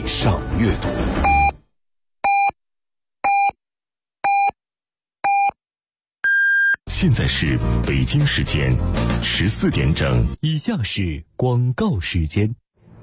上阅读。现在是北京时间14点整， 以下是广告时间。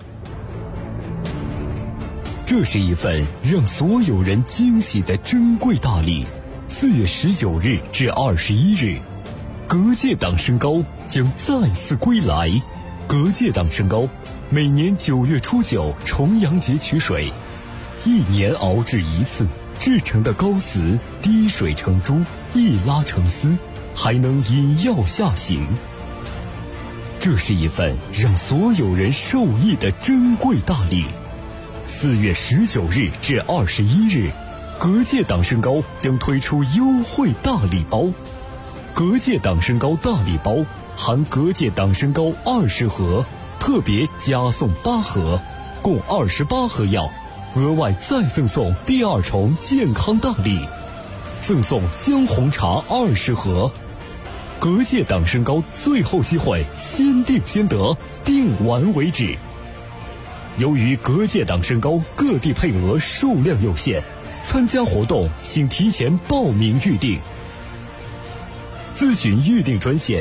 这是一份让所有人惊喜的珍贵大礼。4月19日至21日，隔界党身高将再次归来。隔界党身高每年9月初9重阳节取水，1年熬制一次，制成的膏丝滴水成珠，一拉成丝，还能引药下行。这是一份让所有人受益的珍贵大礼。4月19日至21日，隔界党身高将推出优惠大礼包。隔界党身高大礼包含隔界党身高20盒，特别加送8盒，共28盒药，额外再赠送第2重健康大礼，赠送姜红茶20盒。隔界党身高最后机会，先定先得，定完为止。由于隔界党身高各地配额数量有限，参加活动请提前报名预定。咨询预订专线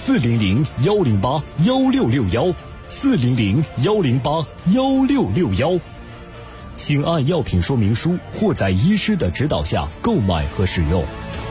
400-108-1661 400-108-1661，请按药品说明书或在医师的指导下购买和使用。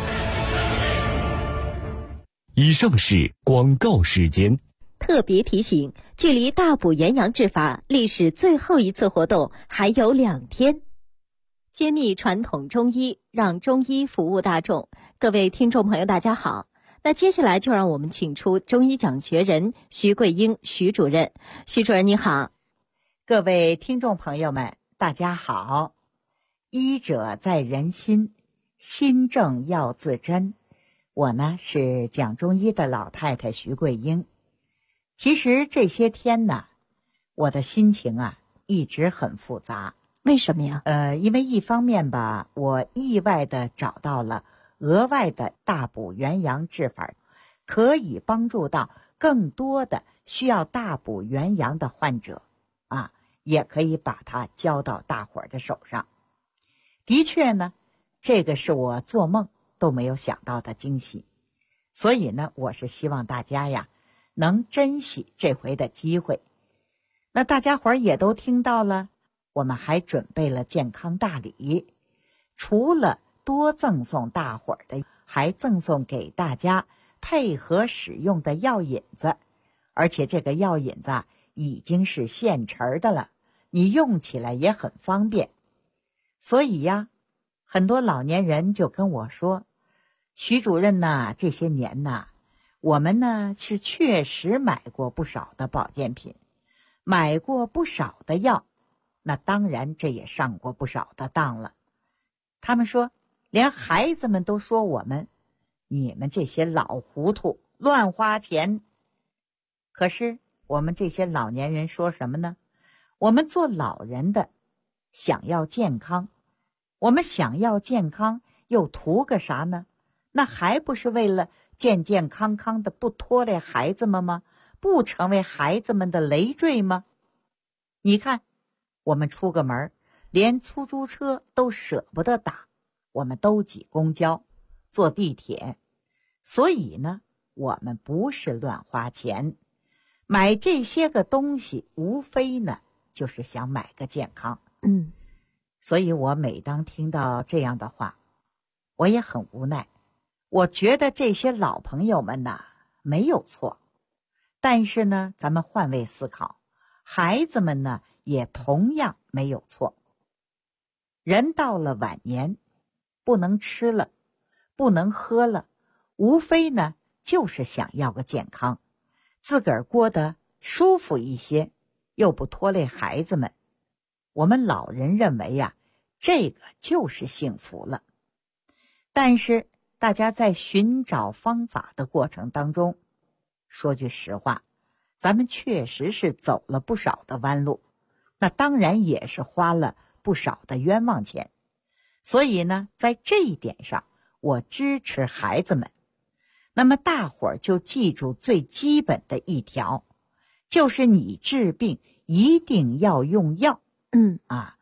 以上是广告时间。 特别提醒，距离大补元阳治法历史最后一次活动还有2天。揭秘传统中医，让中医服务大众。各位听众朋友大家好，那接下来就让我们请出中医讲学人徐桂英徐主任。徐主任你好。 各位听众朋友们大家好。医者在人心，心正要自珍。我呢是讲中医的老太太徐桂英。其实这些天呢，我的心情一直很复杂。 为什么呀？ 因为一方面吧，我意外的找到了额外的大补元阳治法，可以帮助到更多的需要大补元阳的患者也可以把它交到大伙儿的手上。的确呢，这个是我做梦都没有想到的惊喜。所以呢，我是希望大家能珍惜这回的机会。那大家伙儿也都听到了，我们还准备了健康大礼，除了多赠送大伙儿的，还赠送给大家配合使用的药引子，而且这个药引子已经是现成的了，你用起来也很方便。所以很多老年人就跟我说，徐主任这些年我们呢是确实买过不少的保健品，买过不少的药，那当然这也上过不少的当了。他们说，连孩子们都说你们这些老糊涂，乱花钱。可是我们这些老年人说什么呢？我们做老人的想要健康，我们想要健康又图个啥呢？那还不是为了健健康康的，不拖累孩子们吗？不成为孩子们的累赘吗？你看，我们出个门，连出租车都舍不得打，我们都挤公交，坐地铁。所以呢，我们不是乱花钱，买这些个东西，无非呢，就是想买个健康。所以我每当听到这样的话，我也很无奈。我觉得这些老朋友们没有错，但是呢，咱们换位思考，孩子们呢也同样没有错。人到了晚年，不能吃了，不能喝了，无非呢就是想要个健康，自个儿过得舒服一些，又不拖累孩子们。我们老人认为这个就是幸福了。但是大家在寻找方法的过程当中，说句实话，咱们确实是走了不少的弯路，那当然也是花了不少的冤枉钱。所以呢，在这一点上，我支持孩子们。那么大伙儿就记住最基本的一条，就是你治病一定要用药。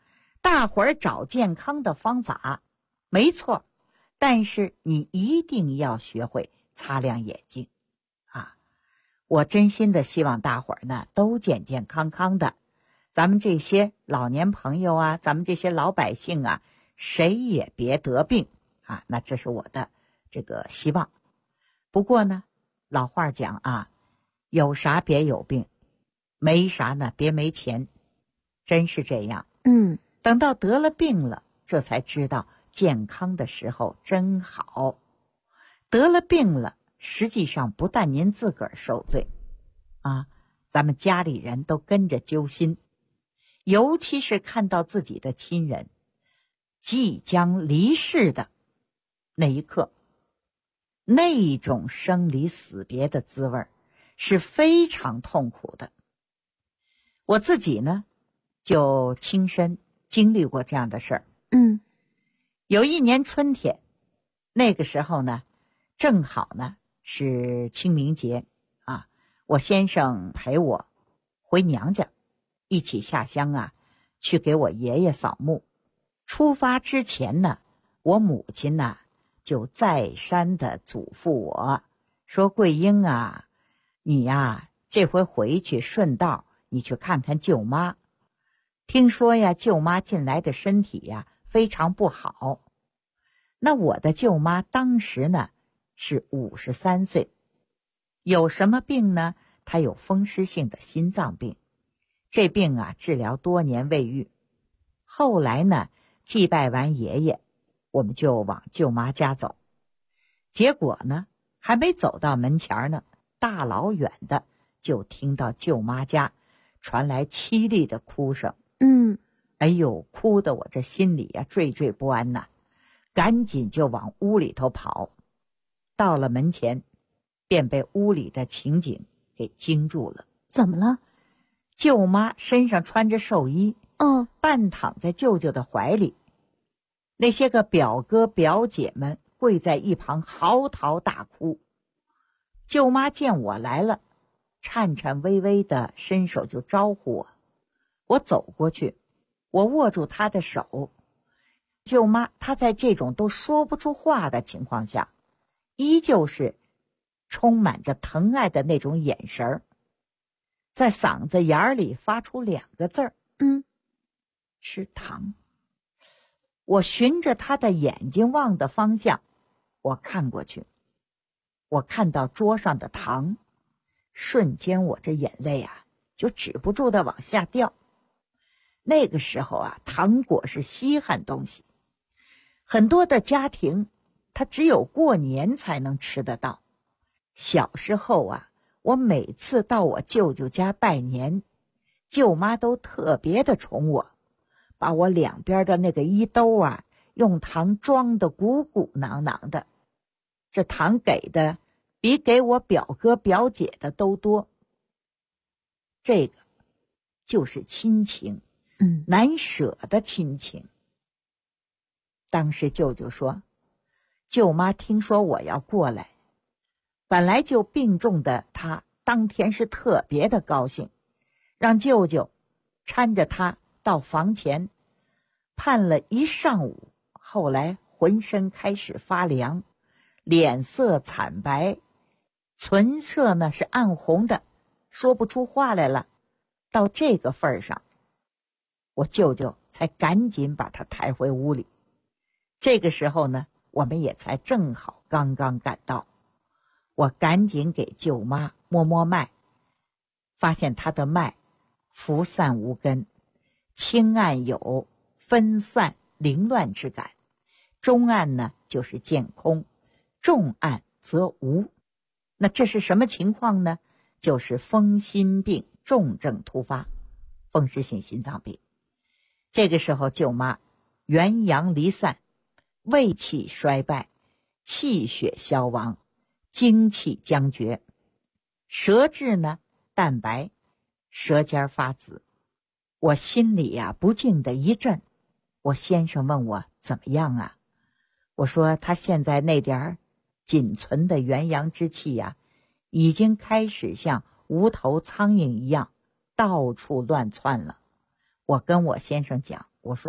大伙儿找健康的方法，没错，但是你一定要学会擦亮眼睛啊！我真心的希望大伙儿呢都健健康康的，咱们这些老年朋友啊，咱们这些老百姓啊，谁也别得病啊！那这是我的这个希望。不过呢，老话讲啊，有啥别有病，没啥呢别没钱，真是这样。等到得了病了，这才知道健康的时候真好。得了病了，实际上不但您自个儿受罪啊，咱们家里人都跟着揪心。尤其是看到自己的亲人即将离世的那一刻，那种生离死别的滋味是非常痛苦的。我自己呢，就亲身经历过这样的事儿。有一年春天，那个时候呢，正好呢是清明节啊，我先生陪我回娘家，一起下乡啊，去给我爷爷扫墓。出发之前呢，我母亲呢就再三的嘱咐我说：“桂英啊，你呀这回回去顺道你去看看舅妈。听说呀，舅妈近来的身体呀非常不好。”那我的舅妈当时呢是53岁，有什么病呢？她有风湿性的心脏病，这病啊治疗多年未愈。后来呢，祭拜完爷爷，我们就往舅妈家走。结果呢，还没走到门前呢，大老远的就听到舅妈家传来凄厉的哭声。哎呦，哭得我这心里呀惴惴不安呐，赶紧就往屋里头跑。到了门前，便被屋里的情景给惊住了。 怎么了？ 舅妈身上穿着寿衣，半躺在舅舅的怀里。那些个表哥表姐们跪在一旁嚎啕大哭。舅妈见我来了，颤颤巍巍的伸手就招呼我。我走过去，我握住她的手。舅妈她在这种都说不出话的情况下，依旧是充满着疼爱的那种眼神儿，在嗓子眼里发出2个字儿：吃糖。我循着他的眼睛望的方向，我看过去，我看到桌上的糖，瞬间我这眼泪啊就止不住的往下掉。那个时候啊，糖果是稀罕东西，很多的家庭他只有过年才能吃得到。小时候啊，我每次到我舅舅家拜年，舅妈都特别的宠我，把我两边的那个衣兜啊用糖装得鼓鼓囊囊的，这糖给的比给我表哥表姐的都多。这个就是亲情，难舍的亲情。当时舅舅说，舅妈听说我要过来，本来就病重的她当天是特别的高兴，让舅舅搀着她到房前，盼了一上午，后来浑身开始发凉，脸色惨白，唇色呢是暗红的，说不出话来了。到这个份上，我舅舅才赶紧把他抬回屋里。这个时候呢，我们也才正好刚刚赶到。我赶紧给舅妈摸摸脉，发现她的脉浮散无根，轻按有分散凌乱之感，中按呢就是见空，重按则无。那这是什么情况呢？就是风心病重症突发，风湿性心脏病。这个时候舅妈元阳离散，胃气衰败，气血消亡，精气将绝，舌质呢淡白，舌尖发紫。我心里呀不禁的一震。我先生问我怎么样啊？我说他现在那点仅存的元阳之气呀，已经开始像无头苍蝇一样到处乱窜了。我跟我先生讲，我说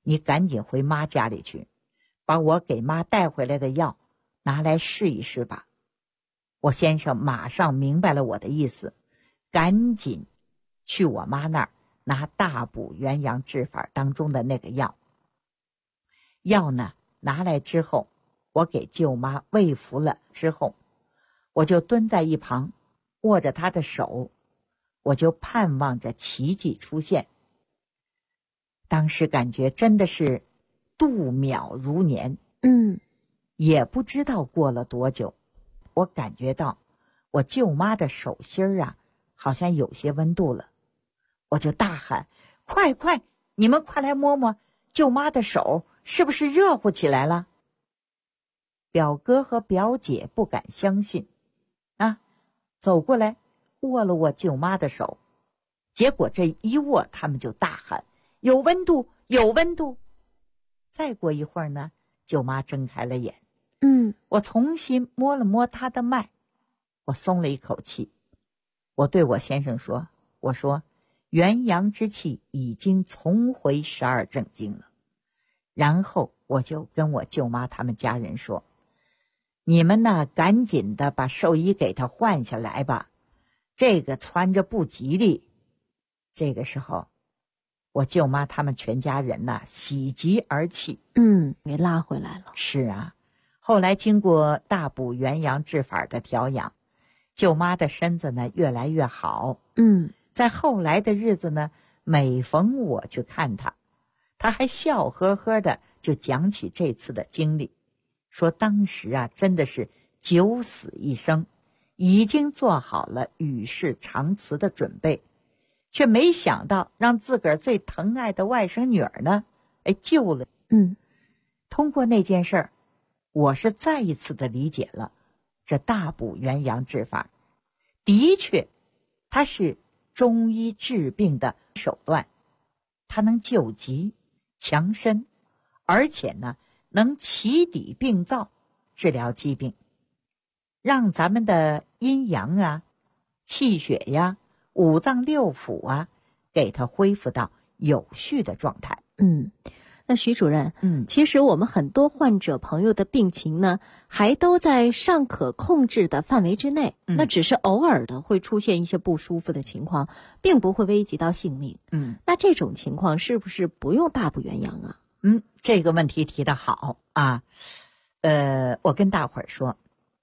你赶紧回妈家里去，把我给妈带回来的药拿来试一试吧。我先生马上明白了我的意思，赶紧去我妈那儿拿大补元阳治法当中的那个药。药呢拿来之后，我给舅妈喂服了之后，我就蹲在一旁握着她的手，我就盼望着奇迹出现。当时感觉真的是度秒如年，也不知道过了多久，我感觉到我舅妈的手心啊好像有些温度了，我就大喊：快，你们快来摸摸舅妈的手，是不是热乎起来了？表哥和表姐不敢相信啊，走过来握了握舅妈的手，结果这一握，他们就大喊：有温度，有温度！再过一会儿呢，舅妈睁开了眼，我重新摸了摸她的脉，我松了一口气。我对我先生说，我说元阳之气已经重回12正经了。然后我就跟我舅妈他们家人说，你们呢赶紧的把寿衣给她换下来吧，这个穿着不吉利。这个时候我舅妈他们全家人呢喜极而泣， 给拉回来了。 是啊，后来经过大补元阳治法的调养，舅妈的身子呢越来越好。在后来的日子呢，每逢我去看她，她还笑呵呵的就讲起这次的经历，说当时啊真的是九死一生，已经做好了与世长辞的准备，却没想到让自个儿最疼爱的外甥女儿呢救了。通过那件事儿，我是再一次的理解了这大补元阳治法的确它是中医治病的手段，它能救急强身，而且呢能起抵病灶，治疗疾病，让咱们的阴阳啊气血呀五脏六腑啊给它恢复到有序的状态。 那徐主任，其实我们很多患者朋友的病情呢，还都在尚可控制的范围之内，那只是偶尔的会出现一些不舒服的情况，并不会危及到性命。那这种情况是不是不用大补元阳啊？ 这个问题提得好啊。我跟大伙儿说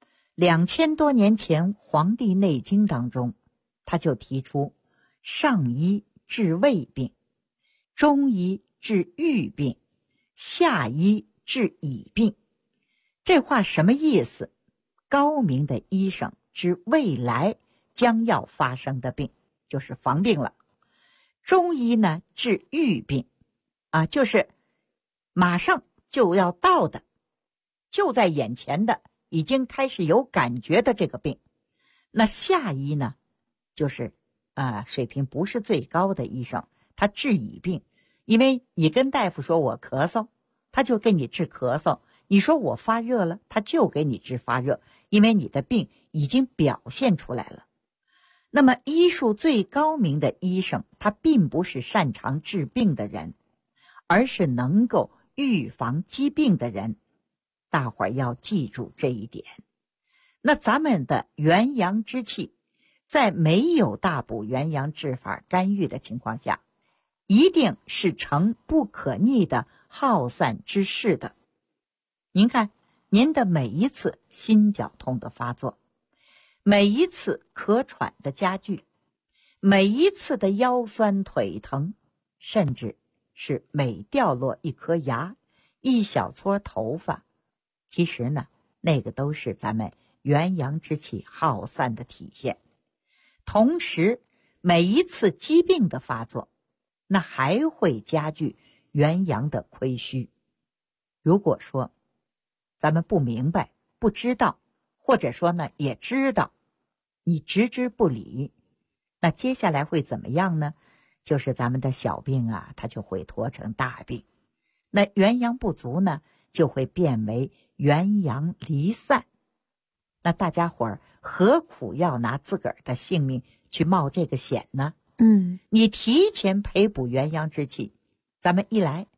，2000多年前《黄帝内经》当中，他就提出上医治胃病，中医治郁病，下医治已病。这话什么意思？高明的医生治未来将要发生的病，就是防病了。中医呢治郁病啊，就是马上就要到的，就在眼前的，已经开始有感觉的这个病。那下医呢就是水平不是最高的医生，他治已病。因为你跟大夫说我咳嗽，他就给你治咳嗽；你说我发热了，他就给你治发热，因为你的病已经表现出来了。那么医术最高明的医生，他并不是擅长治病的人，而是能够预防疾病的人。大伙儿要记住这一点。那咱们的元阳之气，在没有大补元阳治法干预的情况下，一定是成不可逆的耗散之势的。您看，您的每一次心绞痛的发作，每一次咳喘的加剧，每一次的腰酸腿疼，甚至是每掉落一颗牙、一小撮头发，其实呢，那个都是咱们元阳之气耗散的体现。同时，每一次疾病的发作，那还会加剧元阳的亏虚。如果说咱们不明白、不知道，或者说呢也知道，你置之不理，那接下来会怎么样呢？就是咱们的小病啊，它就会拖成大病。那元阳不足呢，就会变为元阳离散。那大家伙儿何苦要拿自个儿的性命去冒这个险呢？你提前培补元阳之气，咱们一来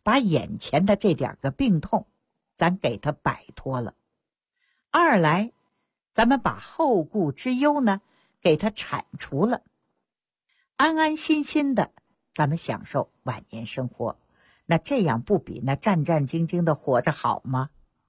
把眼前的这点个病痛咱给他摆脱了；二来咱们把后顾之忧呢给他铲除了，安安心心的咱们享受晚年生活。那这样不比那战战兢兢的活着好吗？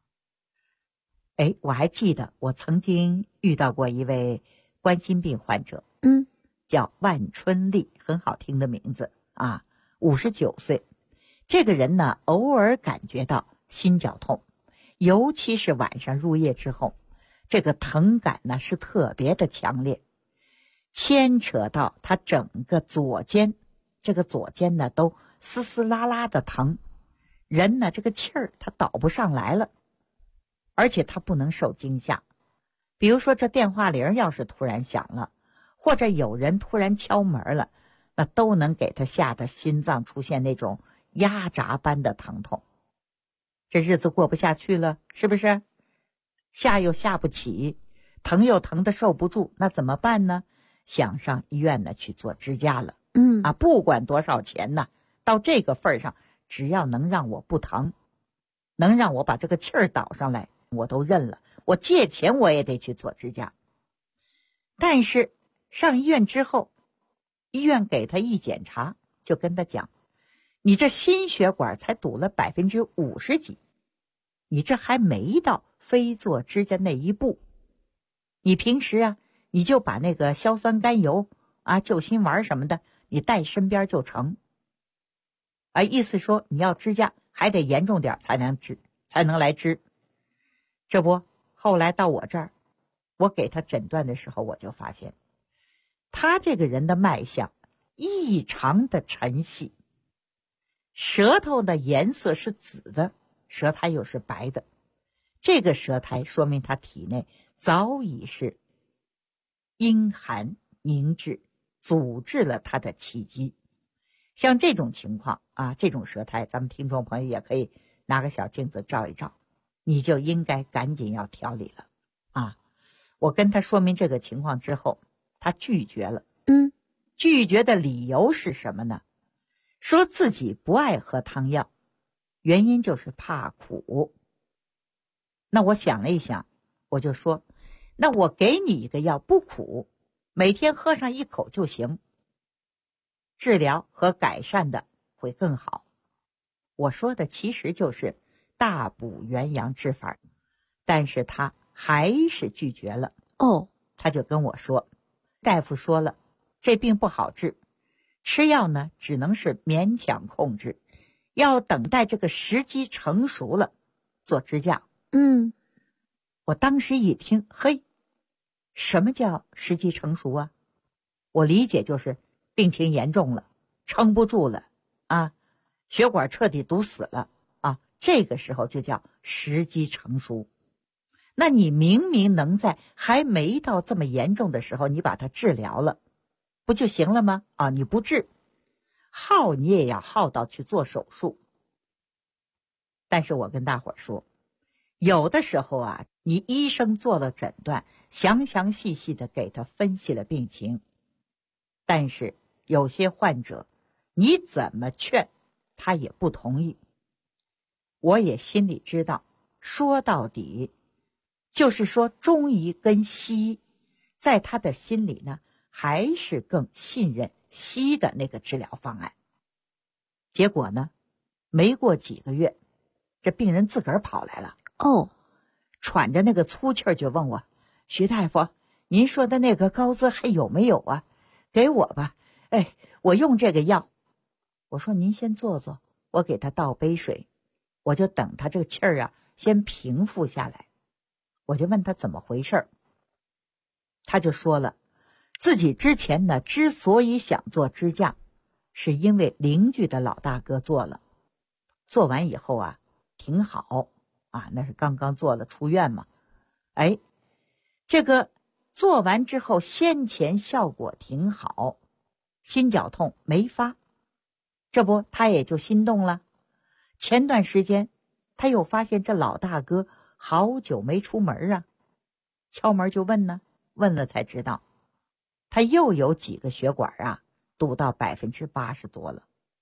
我还记得我曾经遇到过一位冠心病患者，叫万春丽，很好听的名字啊，59岁。这个人呢，偶尔感觉到心绞痛，尤其是晚上入夜之后，这个疼感呢是特别的强烈，牵扯到他整个左肩，这个左肩呢都丝丝拉拉的疼，人呢这个气儿他倒不上来了，而且他不能受惊吓。比如说这电话铃要是突然响了，或者有人突然敲门了，那都能给他吓得心脏出现那种压榨般的疼痛。这日子过不下去了，是不是？吓又吓不起，疼又疼得受不住，那怎么办呢？想上医院呢去做支架了。不管多少钱呢，到这个份上，只要能让我不疼，能让我把这个气儿倒上来，我都认了。我借钱我也得去做支架。但是上医院之后，医院给他一检查，就跟他讲，你这心血管才堵了50%几，你这还没到非做支架那一步。你平时啊，你就把那个硝酸甘油啊、救心丸什么的，你带身边就成。意思说你要支架还得严重点才能来支。这不，后来到我这儿，我给他诊断的时候，我就发现他这个人的脉象异常的沉细，舌头的颜色是紫的，舌苔又是白的。这个舌苔说明他体内早已是阴寒凝滞，阻滞了他的气机。像这种情况啊，这种舌苔，咱们听众朋友也可以拿个小镜子照一照，你就应该赶紧要调理了啊！我跟他说明这个情况之后，他拒绝了。拒绝的理由是什么呢？说自己不爱喝汤药，原因就是怕苦。那我想了一想，我就说，那我给你一个药，不苦，每天喝上1口就行，治疗和改善的会更好。我说的其实就是大补元阳之法，但是他还是拒绝了。他就跟我说，大夫说了，这病不好治，吃药呢只能是勉强控制，要等待这个时机成熟了做支架。我当时一听，嘿，什么叫时机成熟啊？我理解就是病情严重了，撑不住了啊，血管彻底堵死了啊，这个时候就叫时机成熟。那你明明能在还没到这么严重的时候，你把它治疗了，不就行了吗？你不治，耗你也要耗到去做手术。但是我跟大伙儿说，有的时候啊，你医生做了诊断，详详细细的给他分析了病情，但是有些患者你怎么劝他也不同意。我也心里知道，说到底就是说中医跟西医在他的心里呢，还是更信任西医的那个治疗方案。结果呢，没过几个月，这病人自个儿跑来了。喘着那个粗气儿就问我，徐大夫，您说的那个高滋还有没有啊？给我吧，我用这个药。我说您先坐坐，我给他倒杯水，我就等他这个气儿啊先平复下来。我就问他怎么回事，他就说了，自己之前呢之所以想做支架，是因为邻居的老大哥做了，做完以后啊挺好啊，那是刚刚做了出院嘛。这个做完之后先前效果挺好，心绞痛没发，这不他也就心动了。前段时间他又发现这老大哥好久没出门啊，敲门就问呢，问了才知道他又有几个血管啊堵到80%多了。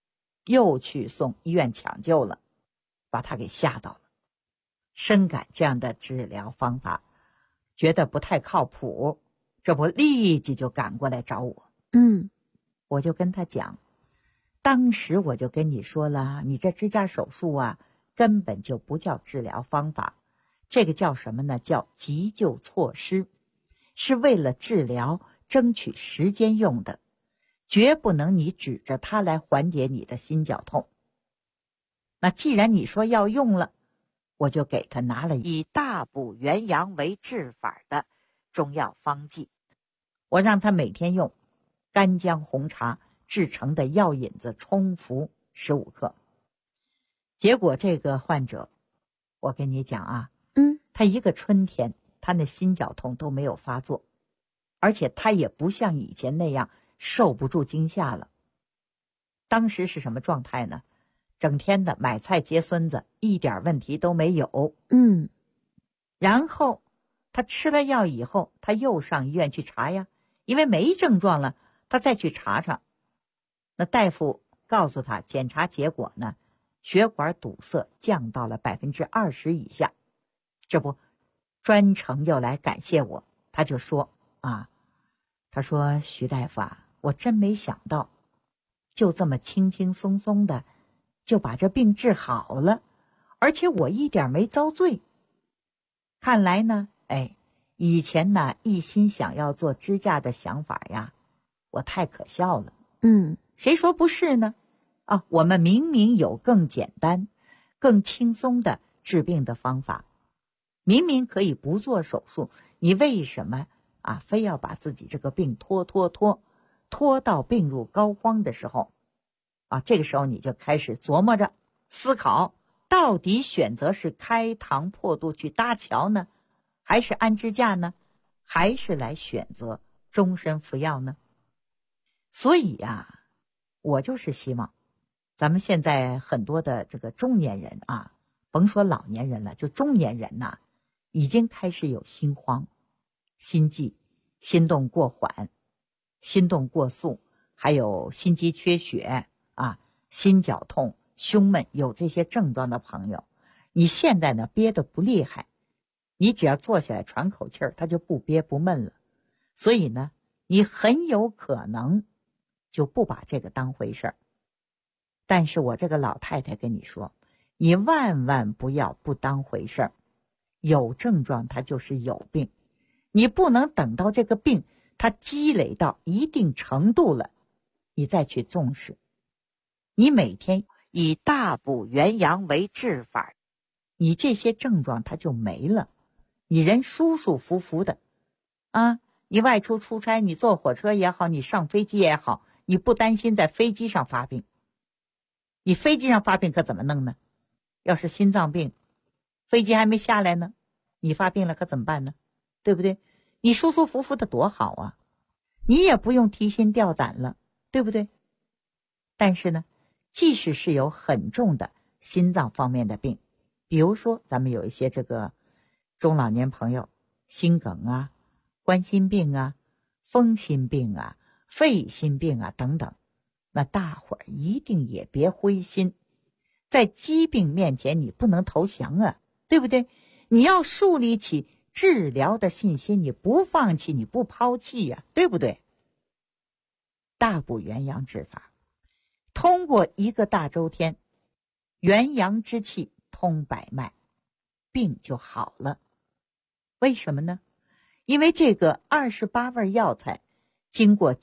又去送医院抢救了，把他给吓到了，深感这样的治疗方法觉得不太靠谱，这不立即就赶过来找我。我就跟他讲，当时我就跟你说了，你这支架手术啊根本就不叫治疗方法，这个叫什么呢？叫急救措施，是为了治疗争取时间用的，绝不能你指着它来缓解你的心绞痛。那既然你说要用了，我就给他拿了以大补元阳为治法的中药方剂，我让他每天用干姜红茶制成的药引子冲服15克。结果这个患者，我跟你讲啊，他一个春天他那心绞痛都没有发作，而且他也不像以前那样受不住惊吓了。当时是什么状态呢？整天的买菜接孙子，一点问题都没有。然后他吃了药以后，他又上医院去查呀，因为没症状了，他再去查查。那大夫告诉他，检查结果呢，血管堵塞降到了20%以下。这不专程又来感谢我，他就说他说徐大夫啊，我真没想到就这么轻轻松松的就把这病治好了，而且我一点没遭罪。看来呢，以前呢一心想要做支架的想法呀，我太可笑了。谁说不是呢？我们明明有更简单更轻松的治病的方法，明明可以不做手术，你为什么非要把自己这个病拖到病入膏肓的时候这个时候你就开始琢磨着思考，到底选择是开膛破肚去搭桥呢，还是安支架呢，还是来选择终身服药呢？所以我就是希望咱们现在很多的这个中年人甭说老年人了，就中年人已经开始有心慌、心悸、心动过缓、心动过速，还有心肌缺血心绞痛、胸闷，有这些症状的朋友，你现在呢憋得不厉害，你只要坐下来喘口气儿，他就不憋不闷了。所以呢，你很有可能就不把这个当回事儿。但是我这个老太太跟你说，你万万不要不当回事儿。有症状它就是有病，你不能等到这个病它积累到一定程度了，你再去重视。你每天以大补元阳为治法，你这些症状它就没了，你人舒舒服服的你外出出差，你坐火车也好，你上飞机也好，你不担心在飞机上发病。你飞机上发病可怎么弄呢？要是心脏病，飞机还没下来呢，你发病了可怎么办呢？对不对？你舒舒服服的多好啊，你也不用提心吊胆了，对不对？但是呢，即使是有很重的心脏方面的病，比如说咱们有一些这个中老年朋友，心梗冠心病风心病肺心病等等，那大伙儿一定也别灰心，在疾病面前你不能投降对不对？你要树立起治疗的信心，你不放弃，你不抛弃对不对？大补元阳之法，通过一个大周天，元阳之气通百脉，病就好了。为什么呢？因为这个28味药材经过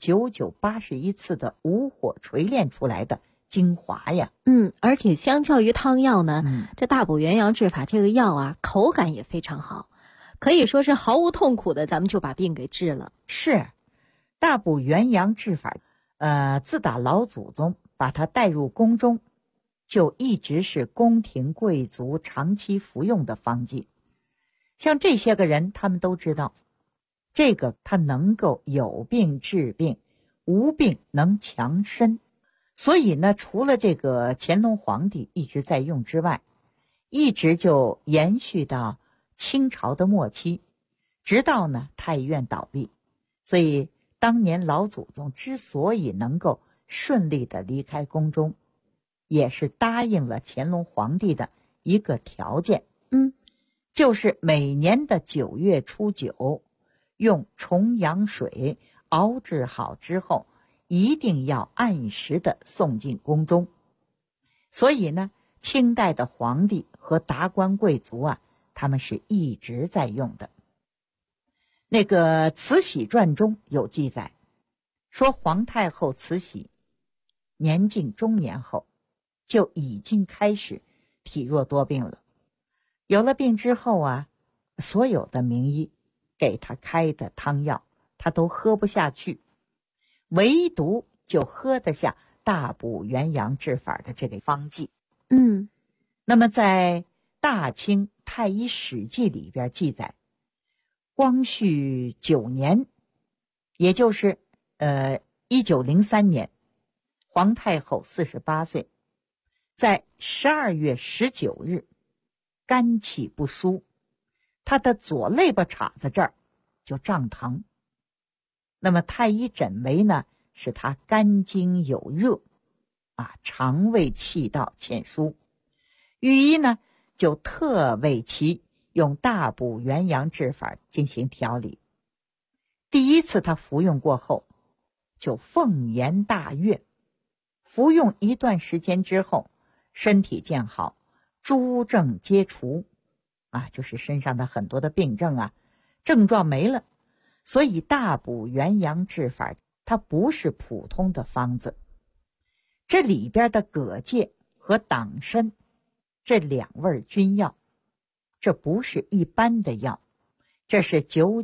9981次的无火锤炼出来的精华呀。 而且相较于汤药呢，这大补元阳治法这个药口感也非常好，可以说是毫无痛苦的咱们就把病给治了。 是，大补元阳治法自打老祖宗把它带入宫中，就一直是宫廷贵族长期服用的方剂。像这些个人他们都知道，这个它能够有病治病，无病能强身。所以呢，除了这个乾隆皇帝一直在用之外，一直就延续到清朝的末期，直到呢太医院倒闭。所以当年老祖宗之所以能够顺利的离开宫中， 也是答应了乾隆皇帝的一个条件，就是每年的9月初9，用重阳水熬制好之后，一定要按时的送进宫中。所以呢，清代的皇帝和达官贵族啊，他们是一直在用的。那个《慈禧传》中有记载，说皇太后慈禧年近中年后，就已经开始体弱多病了。有了病之后啊，所有的名医给她开的汤药，她都喝不下去，唯独就喝得下大补元阳治法的这个方剂。那么在《大清太医史记》里边记载，光绪9年，也就是1903年，皇太后48岁，在12月19日，肝气不舒，她的左肋巴叉子这儿就胀疼。那么太医诊为呢，是她肝经有热肠胃气道欠疏。御医呢就特为其用大补元阳治法进行调理。第一次他服用过后，就凤颜大悦，服用一段时间之后，身体渐好，诸症皆除就是身上的很多的病症症状没了。所以大补元阳治法它不是普通的方子，这里边的蛤蚧和党参这2味君药，这不是一般的药，这是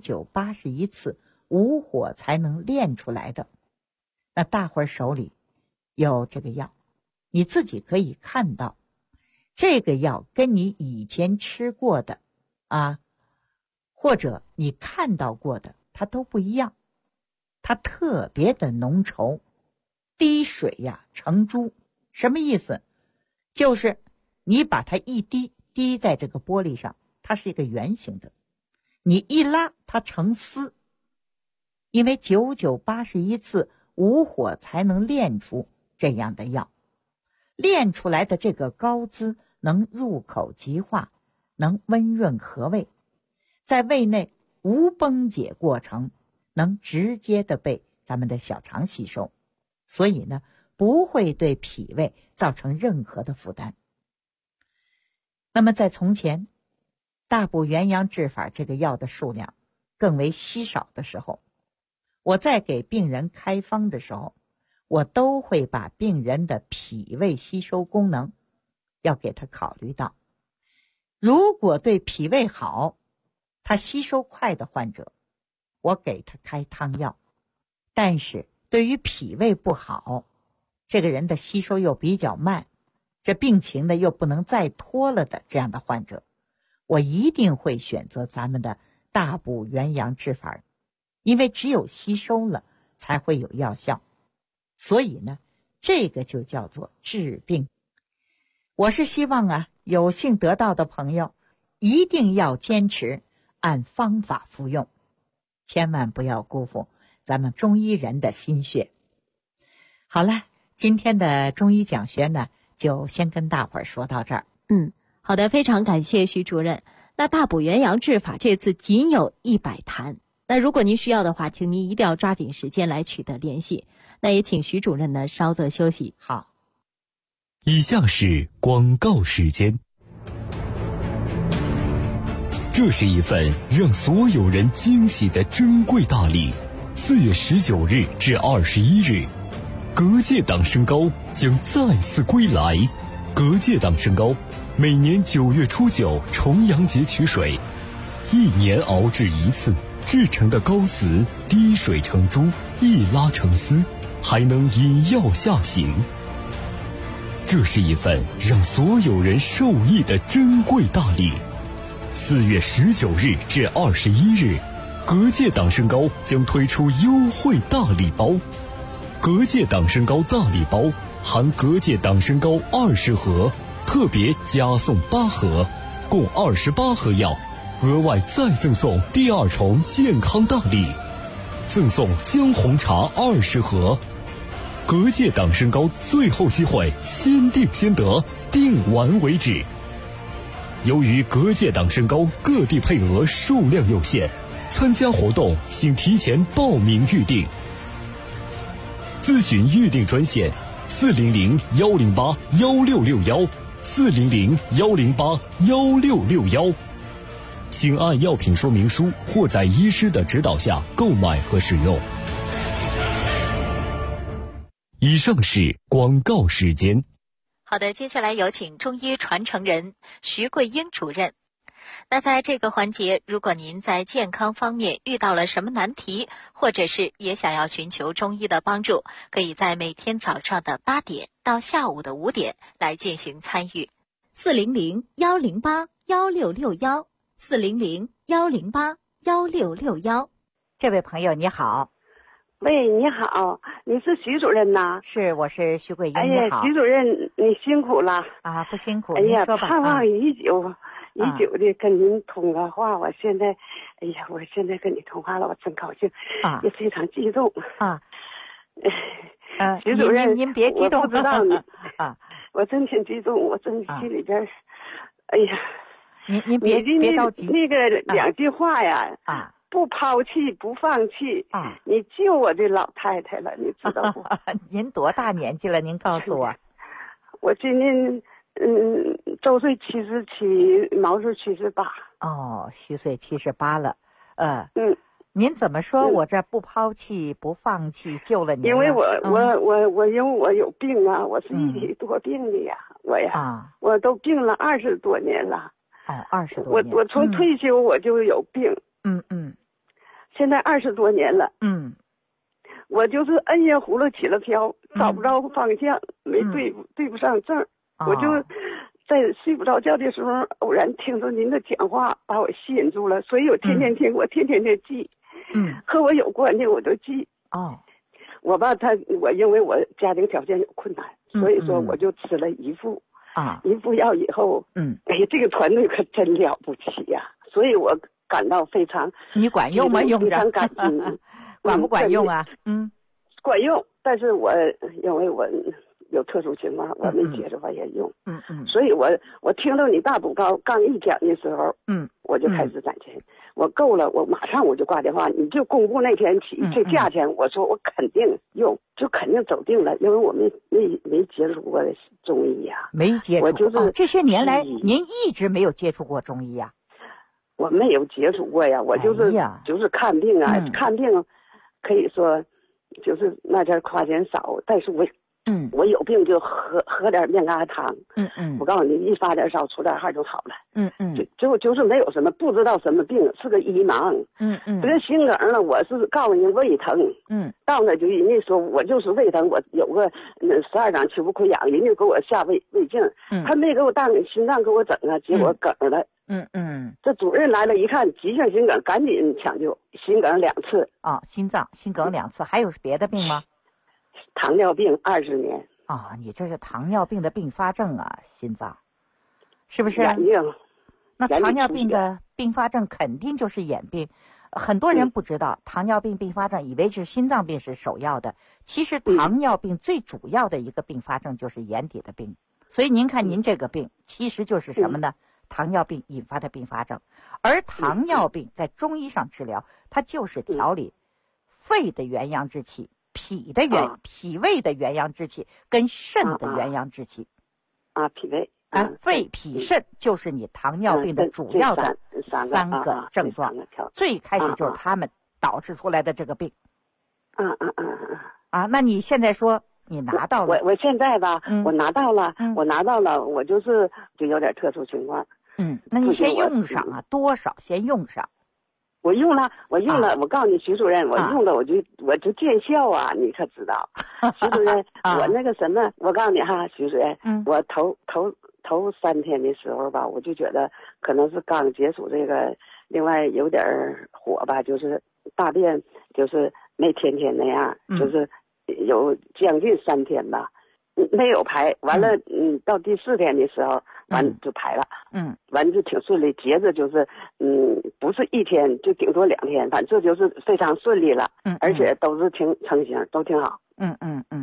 9981次无火才能炼出来的。那大伙儿手里有这个药，你自己可以看到，这个药跟你以前吃过的或者你看到过的，它都不一样。它特别的浓稠，滴水成珠。什么意思？就是你把它一滴在这个玻璃上，它是一个圆形的，你一拉它成丝。因为9981次无火才能炼出这样的药，炼出来的这个膏滋能入口即化，能温润和胃，在胃内无崩解过程，能直接的被咱们的小肠吸收，所以呢不会对脾胃造成任何的负担。那么在从前，大补元阳治法这个药的数量更为稀少的时候，我在给病人开方的时候，我都会把病人的脾胃吸收功能要给他考虑到。如果对脾胃好，他吸收快的患者，我给他开汤药。但是对于脾胃不好，这个人的吸收又比较慢，这病情呢又不能再拖了的这样的患者，我一定会选择咱们的大补元阳治法，因为只有吸收了才会有药效。所以呢，这个就叫做治病。我是希望有幸得到的朋友一定要坚持按方法服用，千万不要辜负咱们中医人的心血。好了，今天的中医讲学呢，就先跟大伙儿说到这儿。 好的，非常感谢徐主任。那大补元阳治法这次仅有100坛，那如果您需要的话，请您一定要抓紧时间来取得联系。那也请徐主任呢稍作休息。 好。 以下是广告时间。这是一份让所有人惊喜的珍贵大礼。4月19日至21日，蛤蚧党参膏将再次归来。蛤蚧党参膏每年9月初9重阳节取水，1年熬制1次，制成的膏子滴水成珠，一拉成丝，还能引药下行。这是一份让所有人受益的珍贵大礼。4月19日至21日，蛤蚧党参膏将推出优惠大礼包。蛤蚧党参膏大礼包含蛤蚧党参膏20盒，特别加送8盒，共28盒药，额外再赠送第2重健康大礼，赠送姜红茶20盒。 隔界党身高最后机会，先定先得，定完为止。由于隔界党身高各地配额数量有限，参加活动请提前报名预定。咨询预定专线400-108-1661，400-108-1661，请按药品说明书或在医师的指导下购买和使用。以上是广告时间。 好的，接下来有请中医传承人徐桂英主任。那在这个环节，如果您在健康方面遇到了什么难题，或者是也想要寻求中医的帮助，可以在每天早上的8点到下午的5点来进行参与。400-108-1661，400-108-1661。 这位朋友你好。 喂，你好，你是徐主任呐？ 是，我是徐桂英。 哎呀，徐主任，你辛苦了啊！不辛苦， 哎呀， 您说吧。 盼望已久的跟您通个话，我现在，哎呀，我现在跟你通话了，我真高兴啊，也非常激动啊。 徐主任， 您别激动， 我不知道你啊， 我真挺激动，我真心里边，哎呀， 您别着急。 那个2句话呀， 啊。 不抛弃，不放弃啊！ 你救我这老太太了，你知道不？ 您多大年纪了？您告诉我。 我今年周岁77，毛岁78。 哦，虚岁78了。您怎么说我这不抛弃不放弃救了您？ 因为我有病啊，我是一体多病的呀，我都病了20多年了。 哦，20多年。 我从退休我就有病。现在20多年了，我就是摁下葫芦起了瓢，找不着方向，没对不上正，我就在睡不着觉的时候，偶然听到您的讲话，把我吸引住了，所以我天天听，我天天的记，和我有关的我都记。我因为我家庭条件有困难，所以说我就吃了一副药以后，哎呀，这个团队可真了不起呀，所以我感到非常。 你管用吗？用着。 非常感管不管用啊？ 管用，但是因为我有特殊情况，我没接着我也用。所以我听到你大补膏刚一讲的时候，我就开始攒钱。我够了，我马上我就挂电话，你就公布那天起这价钱，我说我肯定用，就肯定走定了，因为我没接触过中医呀。 没接触， 我就是这些年来您一直没有接触过中医呀？ 我没有接触过呀，我就是看病啊，看病可以说就是那点花钱少，但是我有病就喝点面疙瘩汤，我告诉你，一发点烧出点汗就好了，就是没有什么不知道什么病，是个医盲，得心梗了，我是告诉你胃疼，到那就人家说我就是胃疼，我有个12掌球部溃疡，人家给我下胃镜，他没给我当心脏给我整啊，结果梗了。这主任来了，一看急性心梗，赶紧抢救，心梗2次。 心梗2次，还有别的病吗？ 糖尿病20年。 你这是糖尿病的并发症啊，心脏，是不是？ 眼病。 那糖尿病的并发症肯定就是眼病，很多人不知道，糖尿病并发症以为是心脏病是首要的，其实糖尿病最主要的一个并发症就是眼底的病。所以您看您这个病其实就是什么呢？糖尿病引发的并发症，而糖尿病在中医上治疗，它就是调理肺的元阳之气、脾胃的元阳之气跟肾的元阳之气。 脾胃。 肺、脾、肾就是你糖尿病的主要的三个症状，最开始就是他们导致出来的这个病。那你现在说你拿到了？ 我现在吧，我拿到了，我就有点特殊情况。 那你先用上啊，多少先用上？ 我用了，我告诉你，徐主任，我用了，我就见效啊，你可知道？徐主任，我那个什么，我告诉你哈，徐主任，我头3天的时候吧，我就觉得可能是刚接触这个，另外有点火吧，就是大便就是没天天那样，就是有将近3天吧。没有排完了，到第4天的时候，完就排了，完就挺顺利，节着就是，不是1天，就顶多2天，反正就是非常顺利了，而且都是挺成型，都挺好。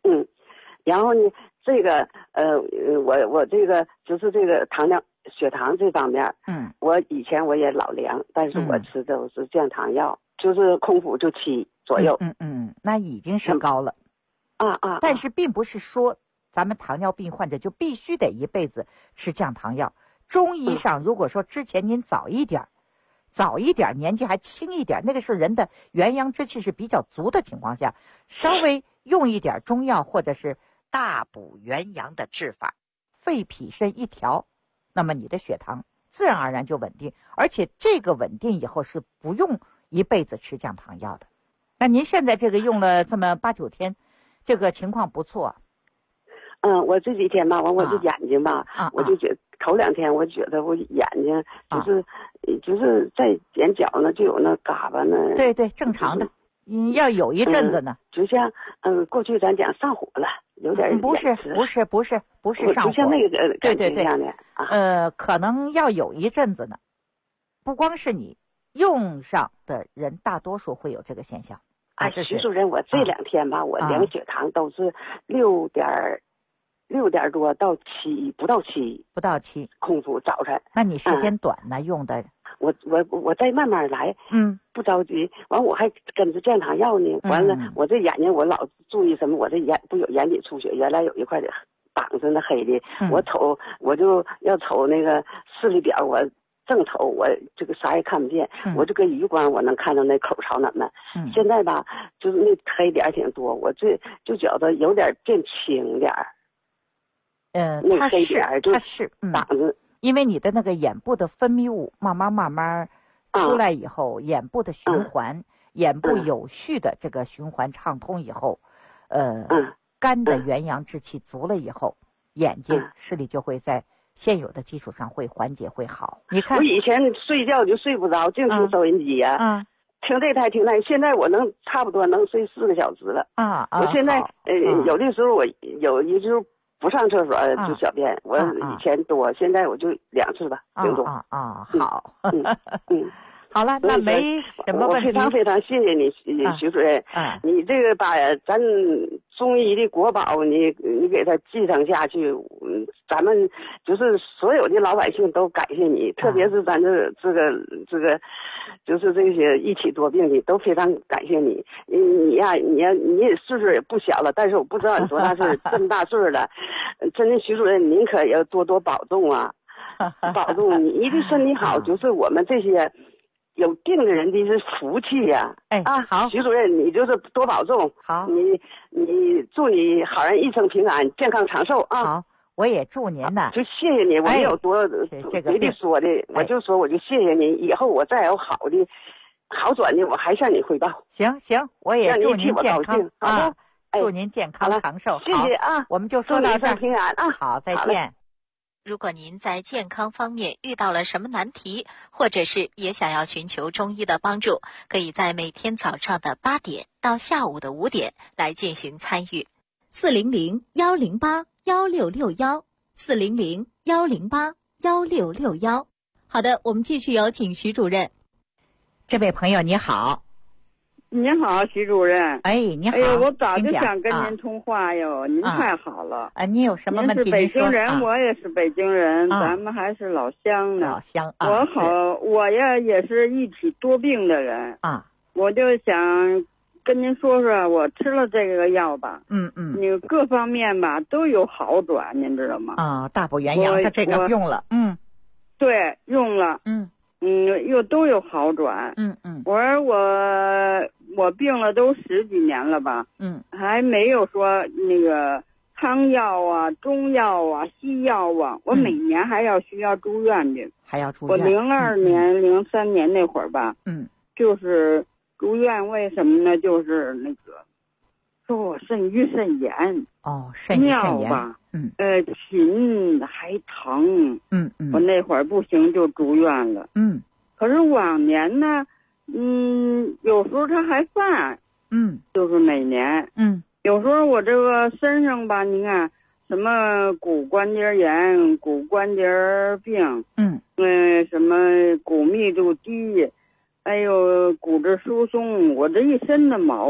然后呢，这个我这个就是这个血糖这方面，我以前我也老量，但是我吃的都是降糖药，就是空腹就7左右。 那已经是高了。但是并不是说咱们糖尿病患者就必须得一辈子吃降糖药。中医上如果说之前您早一点，年纪还轻一点，那个时候人的元阳之气是比较足的情况下，稍微用一点中药或者是大补元阳的治法，肺脾肾一调，那么你的血糖自然而然就稳定，而且这个稳定以后是不用一辈子吃降糖药的。那您现在这个用了这么8、9天，这个情况不错。 我这几天吧，我这眼睛吧，我就觉得头2天我觉得我眼睛就是在眼角呢就有那嘎巴呢。 对，正常的，要有一阵子呢。 就像过去咱讲上火了，有点不是上火， 就像那个对这样的可能要有一阵子呢。不光是你用上的人，大多数会有这个现象。 徐主任，我这2天吧，我量血糖都是6点多到7，不到7，空腹早晨。 那你时间短呢？用的我再慢慢来，不着急。完我还跟着降糖药呢。完了，我这眼睛我老注意什么？我这不有眼底出血，原来有一块绑着那黑的，我就要瞅那个视力表，我正瞅我这个啥也看不见，我就跟余光我能看到那口朝哪么。现在吧，就是那黑点挺多，我这就觉得有点变轻点儿。 它是挡着， 因为你的那个眼部的分泌物慢慢出来以后，眼部的循环，眼部有序的这个循环畅通以后，肝的元阳之气足了以后，眼睛视力就会在现有的基础上会缓解会好。你看， 我以前睡觉就睡不着，净听收音机呀，听这台听那，现在我差不多能睡4个小时了。我现在有的时候我有一时候不上厕所就小便，我以前多，现在我就2次吧，顶多。 好，好了，那没什么问题。 我非常谢谢你，徐主任。你这个把咱中医的国宝，你给他继承下去，咱们就是所有的老百姓都感谢你，特别是咱这个就是这些一体多病的都非常感谢你。你也岁数也不小了，但是我不知道你多大岁，这么大岁了，真的徐主任您可要多多保重啊，保重你的身体好，就是我们这些有病的人的是福气呀！ 好， 徐主任，你就是多保重。 好， 你祝你好人一生平安，健康长寿啊！ 好，我也祝您呢。 就谢谢你，我没有多别的说的，我就说我就谢谢你，以后我再有好转的，我还向你汇报。 行，我也祝您健康啊！ 祝您健康长寿。 谢谢啊！ 我们就说到这儿， 平安啊！ 好，再见。 如果您在健康方面遇到了什么难题，或者是也想要寻求中医的帮助，可以在每天早上的8点到下午的5点来进行参与。400-108-1661，400-108-1661。好的，我们继续有请徐主任。 这位朋友你好。 你好，徐主任。 你好。 我早就想跟您通话哟，您太好了。 您有什么问题？ 您是北京人，我也是北京人，咱们还是老乡呢。 老乡我呀也是一体多病的人我就想跟您说说，我吃了这个药吧，你各方面吧都有好转，您知道吗？ 大补元阳，他这个用了， 对，用了，又都有好转，我说我病了都10几年了吧，还没有说那个汤药啊、中药啊、西药啊，我每年还需要住院的， 还要住院。 我02年、03年那会儿吧，就是住院，为什么呢？就是那个说我肾盂肾炎， 肾盂肾炎吧，频还疼，我那会儿不行就住院了，可是往年呢，有时候他还犯，就是每年，有时候我这个身上吧，你看什么骨关节炎、骨关节病，什么骨密度低，还有骨质疏松，我这一身的毛病，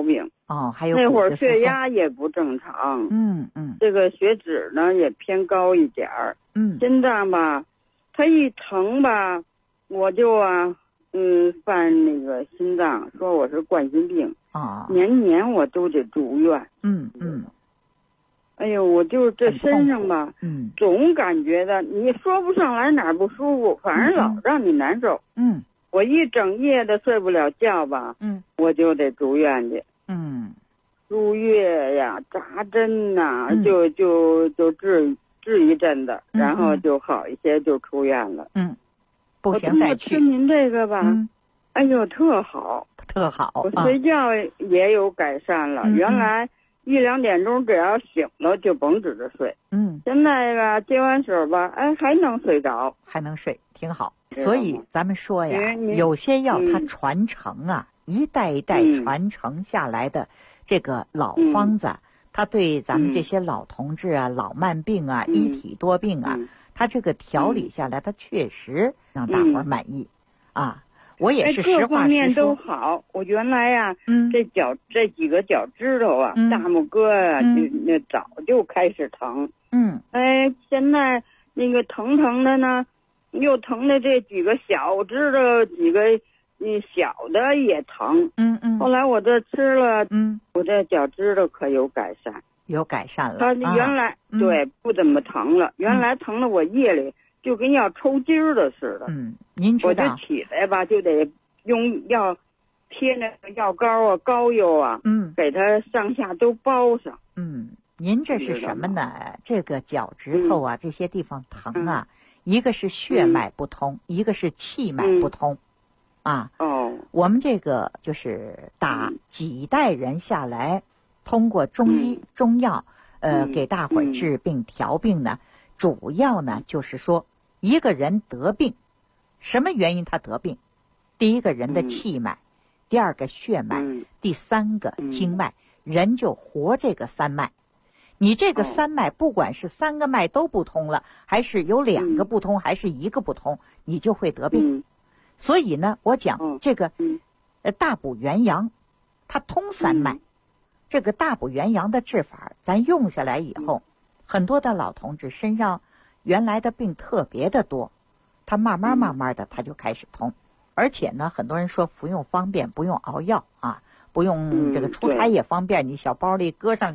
哦，还有那会儿血压也不正常，这个血脂呢也偏高一点儿，心脏吧，它一疼吧，我就犯那个心脏，说我是冠心病啊，年我都得住院，哎呦，我就这身上吧，总感觉的，你说不上来哪儿不舒服，反正老让你难受，我一整夜的睡不了觉吧，我就得住院去，输液呀，扎针呐，就治一阵子，然后就好一些，就出院了， 不行再去。 我吃您这个吧，哎呦，特好，我睡觉也有改善了，原来1、2点钟只要醒了就甭指着睡，现在吧接完手吧，还能睡着， 还能睡，挺好。所以咱们说呀，有些药它传承啊，一代一代传承下来的这个老方子，它对咱们这些老同志啊、老慢病啊、一体多病啊，它这个调理下来，它确实让大伙儿满意啊。我也是实话实说， 各方面都好。我原来呀，这几个脚趾头啊，大拇哥啊，那早就开始疼。现在那个疼的呢，又疼的这几个小指头，几个小的也疼。后来我这吃了，我这脚趾头可有改善， 有改善了。 他原来对不怎么疼了，原来疼的我夜里就跟要抽筋儿的似的。 您知道， 我就起来吧，就得用药贴那个药膏啊、膏药啊，给它上下都包上。 您这是什么呢？这个脚趾头啊，这些地方疼啊，一个是血脉不通，一个是气脉不通，我们这个就是打几代人下来，通过中医、中药，给大伙儿治病调病呢，主要呢就是说，一个人得病，什么原因他得病？第一个人的气脉，第二个血脉，第三个经脉，人就活这个3脉。你这个3脉，不管是3个脉都不通了，还是有2个不通，还是1个不通，你就会得病。所以呢，我讲这个大补元阳，它通3脉。这个大补元阳的治法，咱用下来以后，很多的老同志身上原来的病特别的多，他慢慢的他就开始通。而且呢，很多人说服用方便，不用熬药啊，不用这个出差也方便，你小包里搁上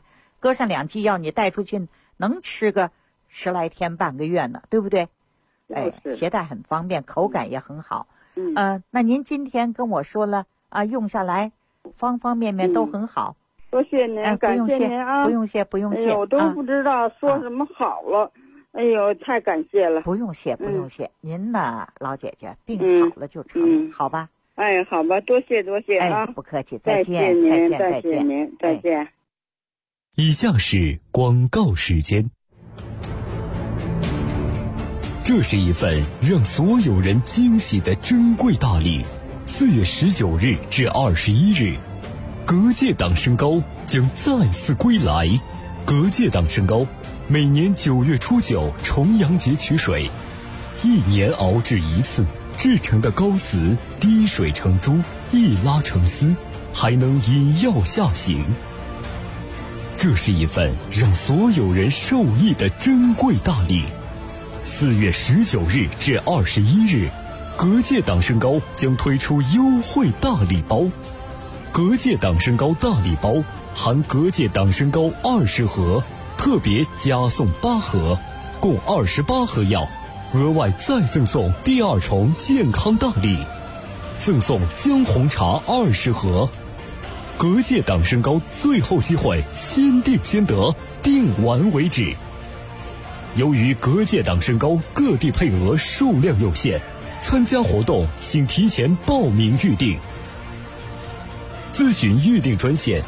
2剂药，你带出去能吃个10来天半个月呢，对不对？携带很方便，口感也很好。那您今天跟我说了啊，用下来方方面面都很好。 多谢您，感谢您啊！ 不用谢。 我都不知道说什么好了。哎呦，太感谢了！ 不用谢。您呢，老姐姐，病好了就成，好吧？ 好吧，多谢啊！ 不客气，再见， 再见您，再见。 以下是广告时间。这是一份让所有人惊喜的珍贵大礼。4月19日至21日，隔界党参膏将再次归来。隔界党参膏每年9月初9重阳节取水，1年熬制1次，制成的膏子滴水成珠，一拉成丝，还能引药下行。这是一份让所有人受益的珍贵大礼。4月19日至21日，隔界党参膏将推出优惠大礼包。隔界党参膏大礼包含隔界党参膏20盒，特别加送8盒，共28盒药，额外再赠送第2重健康大礼，赠送姜红茶20盒。隔界党参膏最后机会，先订先得，订完为止。由于隔界党参膏各地配额数量有限，参加活动请提前报名预订。咨询预订专线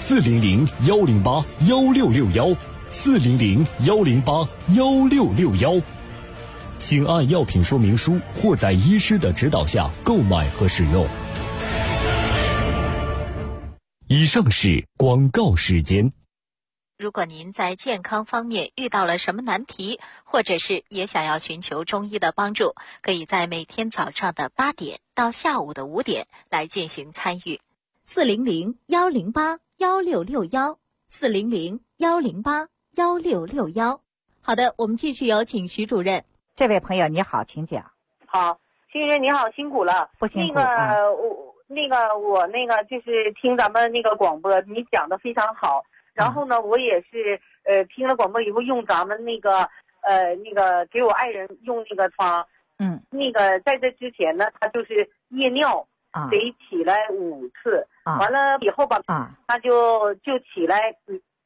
400-108-1661，400-108-1661，请按药品说明书或在医师的指导下购买和使用。以上是广告时间。 如果您在健康方面遇到了什么难题，或者是也想要寻求中医的帮助，可以在每天早上的8点到下午的5点来进行参与。400-108-1661 1661，400-108-166。好的，我们继续有请徐主任。 这位朋友你好，请讲。 好，徐主任你好，辛苦了。 不辛苦。 我就是听咱们那个广播，你讲的非常好。然后呢，我也是听了广播以后用咱们那个给我爱人用那个方。在这之前呢，他就是夜尿得起来5次，完了以后吧，他就起来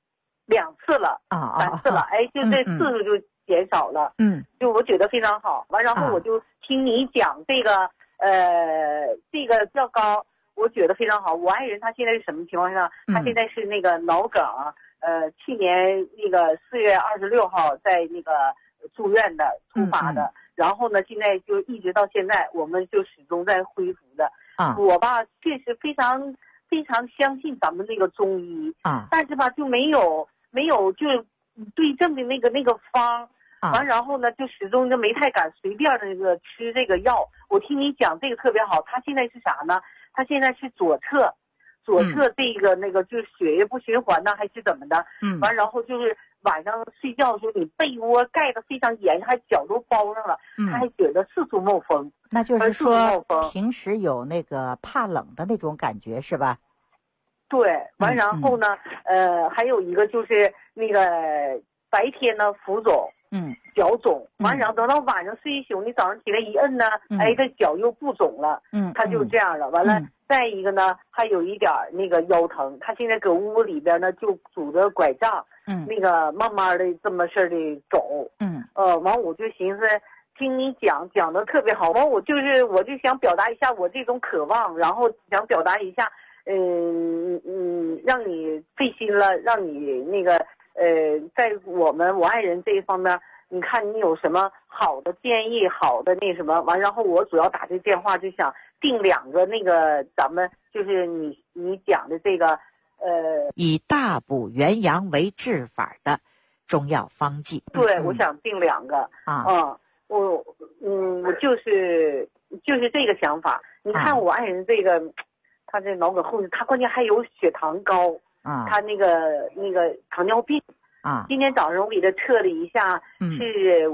2次了，3次了，就这次数就减少了。就我觉得非常好。完然后我就听你讲这个药膏，我觉得非常好。我爱人他现在是什么情况下？他现在是那个脑梗，去年那个4月26号在那个住院的突发的。然后呢，现在就一直到现在，我们就始终在恢复的。我吧确实非常非常相信咱们那个中医但是吧就没有就是对症的那个方完，然后呢就始终就没太敢随便的那个吃这个药。我听你讲这个特别好，他现在是啥呢？他现在是左侧这个那个就是血液不循环呢，还是怎么的？完然后就是晚上睡觉的时候，你被窝盖得非常严，还脚都包上了，他还觉得四处冒风。 那就是说平时有那个怕冷的那种感觉是吧？ 对，完然后呢，还有一个就是那个白天呢浮肿，脚肿，完然后等到晚上睡一宿，你早上起来一摁呢，这脚又不肿了，他就这样了。完了，再一个呢，还有一点那个腰疼，他现在搁屋里边呢就拄着拐杖，那个慢慢的这么事的走，完我就寻思。听你讲的特别好，完我就想表达一下我这种渴望，然后想表达一下，让你费心了，让你那个在我爱人这一方面，你看你有什么好的建议，好的那什么完，然后我主要打这电话就想定2个那个咱们就是你讲的这个以大补元阳为治法的中药方剂。 对，我想定2个我就是这个想法。你看我爱人这个，他这脑梗后他关键还有血糖高他那个糖尿病今天早上我给他测了一下，是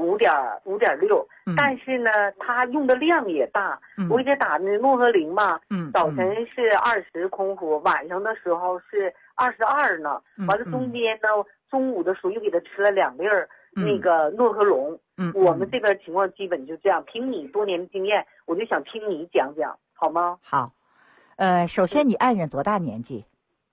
5.6，但是呢，他用的量也大。我给他打那诺和灵嘛，早晨是20空腹，晚上的时候是22呢。完了中间呢，中午的时候又给他吃了2粒那个诺和龙。我们这边情况基本就这样。凭你多年的经验，我就想听你讲讲，好吗？ 好。首先你爱人多大年纪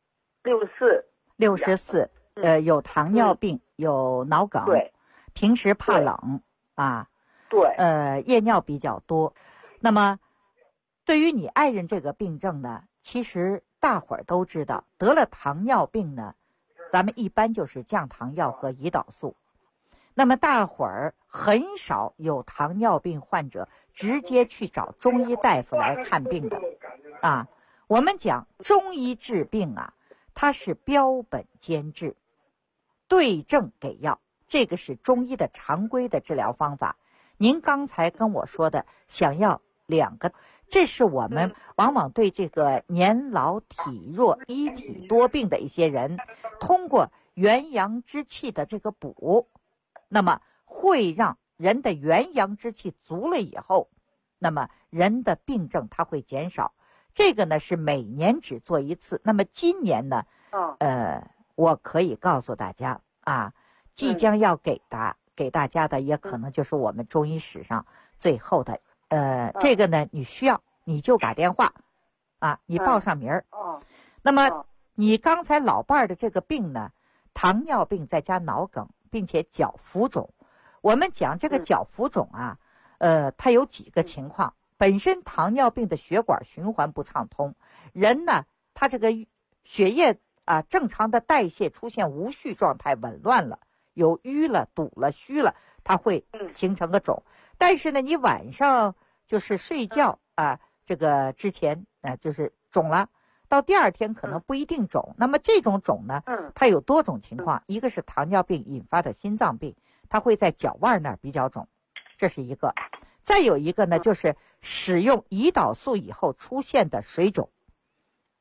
？64。 有糖尿病，有脑梗， 对， 平时怕冷对， 夜尿比较多。那么对于你爱人这个病症呢，其实大伙儿都知道，得了糖尿病呢，咱们一般就是降糖药和胰岛素。那么大伙儿很少有糖尿病患者直接去找中医大夫来看病的我们讲中医治病它是标本兼治，对症给药，这个是中医的常规的治疗方法。您刚才跟我说的想要2个，这是我们往往对这个年老体弱一体多病的一些人，通过元阳之气的这个补，那么会让人的元阳之气足了以后，那么人的病症它会减少。这个呢是每年只做1次。那么今年呢我可以告诉大家即将要给大家的也可能就是我们中医史上最后的这个呢你需要你就打电话你报上名那么你刚才老伴儿的这个病呢，糖尿病再加脑梗，并且脚浮肿。我们讲这个脚浮肿它有几个情况。本身糖尿病的血管循环不畅通，人呢他这个血液正常的代谢出现无序状态，紊乱了，有淤了、堵了、虚了，它会形成个肿。但是呢，你晚上就是睡觉这个之前就是肿了，到第2天可能不一定肿。那么这种肿呢，它有多种情况，一个是糖尿病引发的心脏病，它会在脚腕那儿比较肿，这是一个。再有一个呢，就是使用胰岛素以后出现的水肿。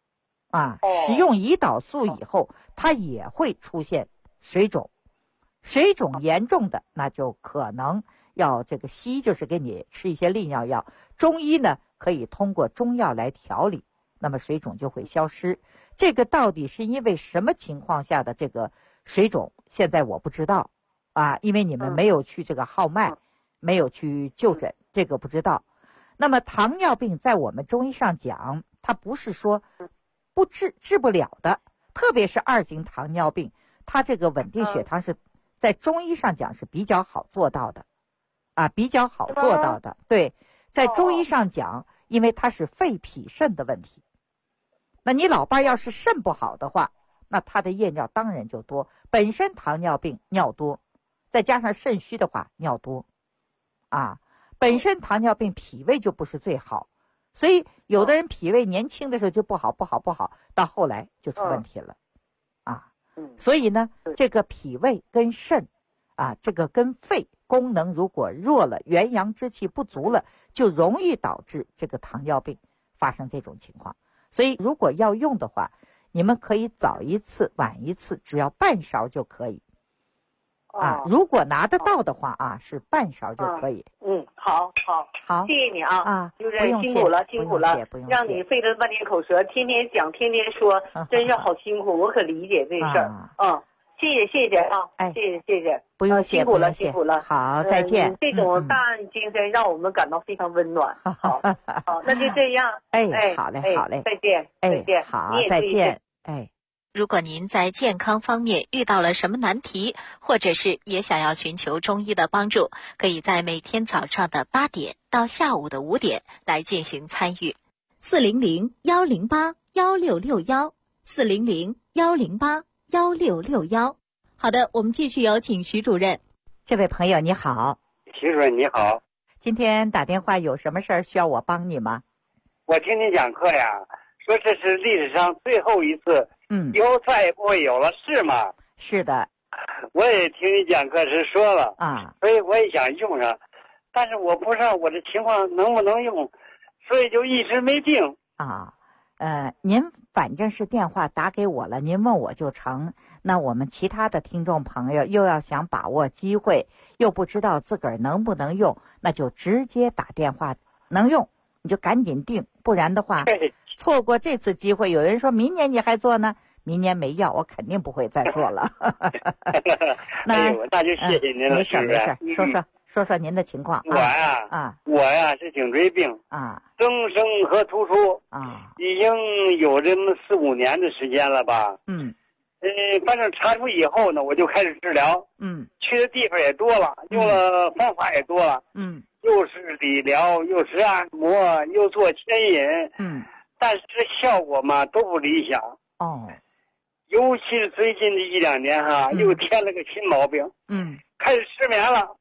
使用胰岛素以后，它也会出现水肿。水肿严重的，那就可能要这个西医就是给你吃一些利尿药，中医呢可以通过中药来调理，那么水肿就会消失。这个到底是因为什么情况下的这个水肿，现在我不知道因为你们没有去这个号脉，没有去就诊，这个不知道。那么糖尿病在我们中医上讲，它不是说不治不了的，特别是2型糖尿病，它这个稳定血糖是在中医上讲是比较好做到的比较好做到的。对，在中医上讲，因为它是肺脾肾的问题，那你老伴要是肾不好的话，那他的夜尿当然就多，本身糖尿病尿多，再加上肾虚的话尿多本身糖尿病脾胃就不是最好，所以有的人脾胃年轻的时候就不好，到后来就出问题了所以呢，这个脾胃跟肾这个跟肺功能如果弱了，元阳之气不足了，就容易导致这个糖尿病发生这种情况。所以如果要用的话，你们可以早一次晚一次，只要半勺就可以如果拿得到的话是半勺就可以。 好，谢谢你就是辛苦了，让你费了半天口舌，天天讲，天天说，真是好辛苦，我可理解这事儿。谢谢谢谢， 不用谢， 辛苦了。 好，再见。 这种大案精神让我们感到非常温暖。好，那就这样。 好嘞， 再见。 好，再见。 如果您在健康方面遇到了什么难题，或者是也想要寻求中医的帮助，可以在每天早上的8点到下午的5点来进行参与。400-108-1661，400-108-1661。好的，我们继续有请徐主任。 这位朋友你好。 徐主任你好。 今天打电话有什么事儿需要我帮你吗？ 我听你讲课呀，说这是历史上最后一次，以后再也不会有了，是吗？ 是的。 我也听你讲课时说了所以我也想用上，但是我不知道我的情况能不能用，所以就一直没定您反正是电话打给我了，您问我就成。那我们其他的听众朋友又要想把握机会，又不知道自个儿能不能用，那就直接打电话，能用你就赶紧定，不然的话错过这次机会。有人说明年你还做呢，明年没要，我肯定不会再做了。 那就谢谢您了。 没事，说说您的情况。 我呀是颈椎病增生和突出已经有这么4、5年的时间了吧。反正查出以后呢，我就开始治疗。去的地方也多了，用了方法也多了。又是理疗，又是按摩，又做牵引。但是效果嘛都不理想。尤其是最近的1、2年又添了个新毛病。开始失眠了。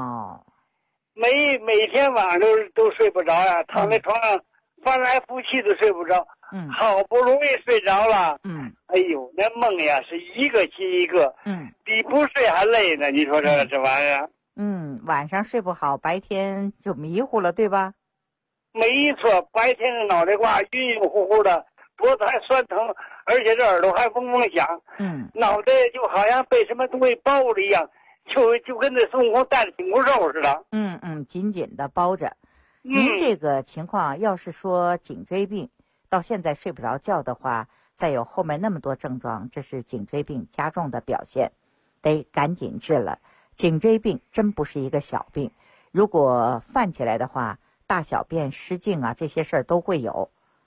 每天晚上都睡不着呀，躺在床上翻来覆去都睡不着。好不容易睡着了。哎呦，那梦呀是一个接一个。比不睡还累呢，你说这玩意儿。 晚上睡不好，白天就迷糊了，对吧？ 没错，白天的脑袋瓜晕晕乎乎的，脖子还酸疼，而且这耳朵还嗡嗡响。脑袋就好像被什么东西包着一样，就跟那孙悟空带着紧箍咒似的。 紧紧的包着。您这个情况要是说颈椎病到现在睡不着觉的话，再有后面那么多症状，这是颈椎病加重的表现，得赶紧治了。颈椎病真不是一个小病，如果犯起来的话，大小便失禁这些事儿都会有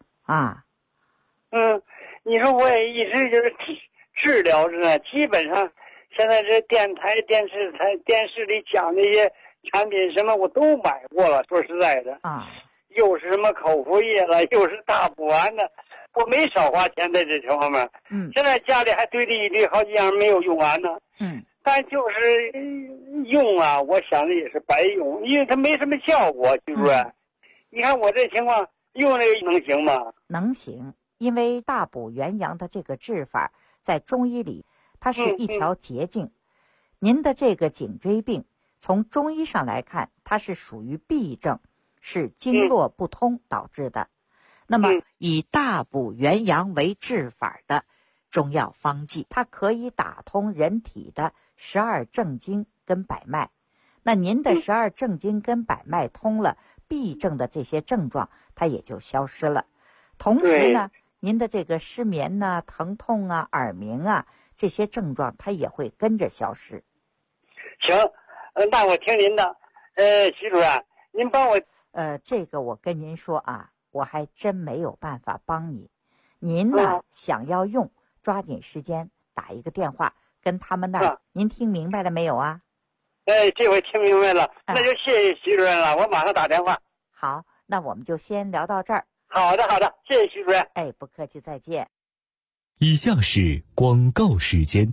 你说我也一直就是治疗着呢，基本上现在这电视里讲那些产品什么我都买过了，说实在的又是什么口服液了，又是大补丸的，我没少花钱在这方面。现在家里还堆着一堆好几样没有用完呢。但就是用我想着也是白用，因为它没什么效果，是不是？你看我这情况用这个能行吗？ 能行，因为大补元阳的这个治法在中医里它是一条捷径。您的这个颈椎病从中医上来看，它是属于痹症，是经络不通导致的。 那么以大补元阳为治法的中药方剂，它可以打通人体的12正经跟百脉。那您的12正经跟百脉通了，痹症的这些症状它也就消失了。同时呢，您的这个失眠啊、疼痛啊、耳鸣啊这些症状它也会跟着消失。 行，那我听您的。徐主任，您帮我这个我跟您说啊，我还真没有办法帮你。您呢，想要用，抓紧时间打一个电话跟他们那儿。您听明白了没有啊？ 这回听明白了，那就谢谢徐主任了，我马上打电话。 好，那我们就先聊到这儿。 好的，谢谢徐主任。 不客气，再见。 以下是广告时间。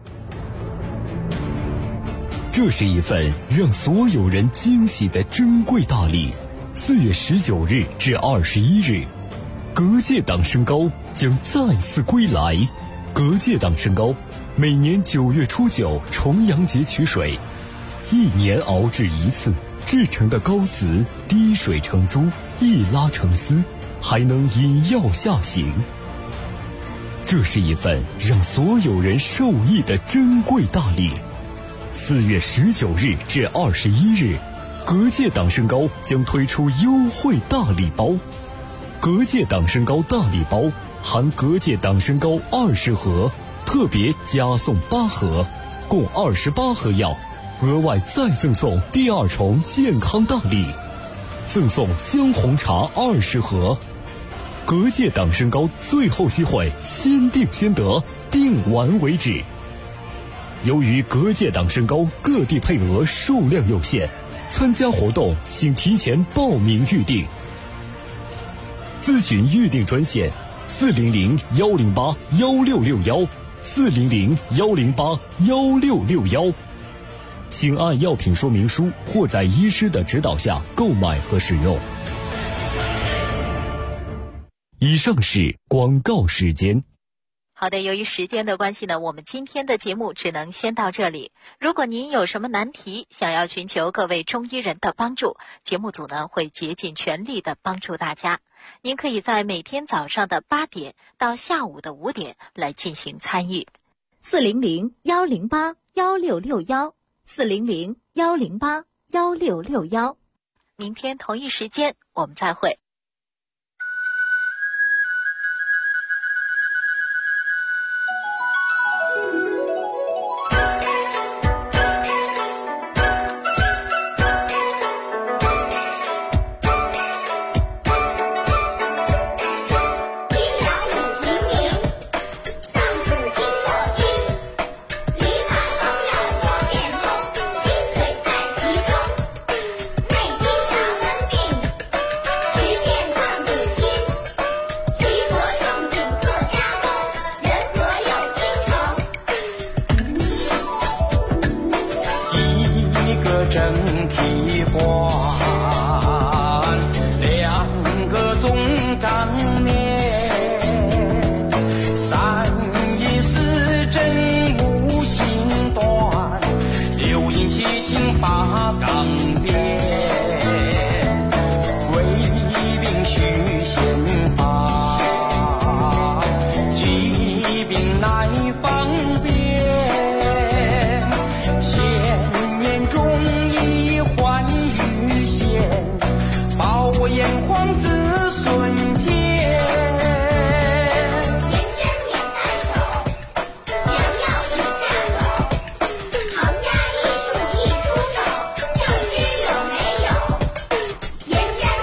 这是一份让所有人惊喜的珍贵大礼。4月19日至21日，隔界党参膏将再次归来。隔界党参膏每年9月初9重阳节取水，1年熬制一次，制成的膏子滴水成珠，一拉成丝，还能引药下行。这是一份让所有人受益的珍贵大礼。4月19日至21日，隔界党参膏将推出优惠大礼包。隔界党参膏大礼包含隔界党参膏20盒，特别加送8盒，共28盒药，额外再赠送第2重健康大礼，赠送姜红茶20盒。隔界党参膏最后机会，先定先得，定完为止。由于隔界党参膏各地配额数量有限，参加活动请提前报名预定。咨询预订专线400-108-1661，400-108-1661，请按药品说明书或在医师的指导下购买和使用。以上是广告时间。 好的，由于时间的关系呢，我们今天的节目只能先到这里。如果您有什么难题，想要寻求各位中医人的帮助，节目组呢会竭尽全力的帮助大家。您可以在每天早上的8点到下午的5点来进行参与。400-108-1661，400-108-1661。明天同一时间我们再会。 整体化。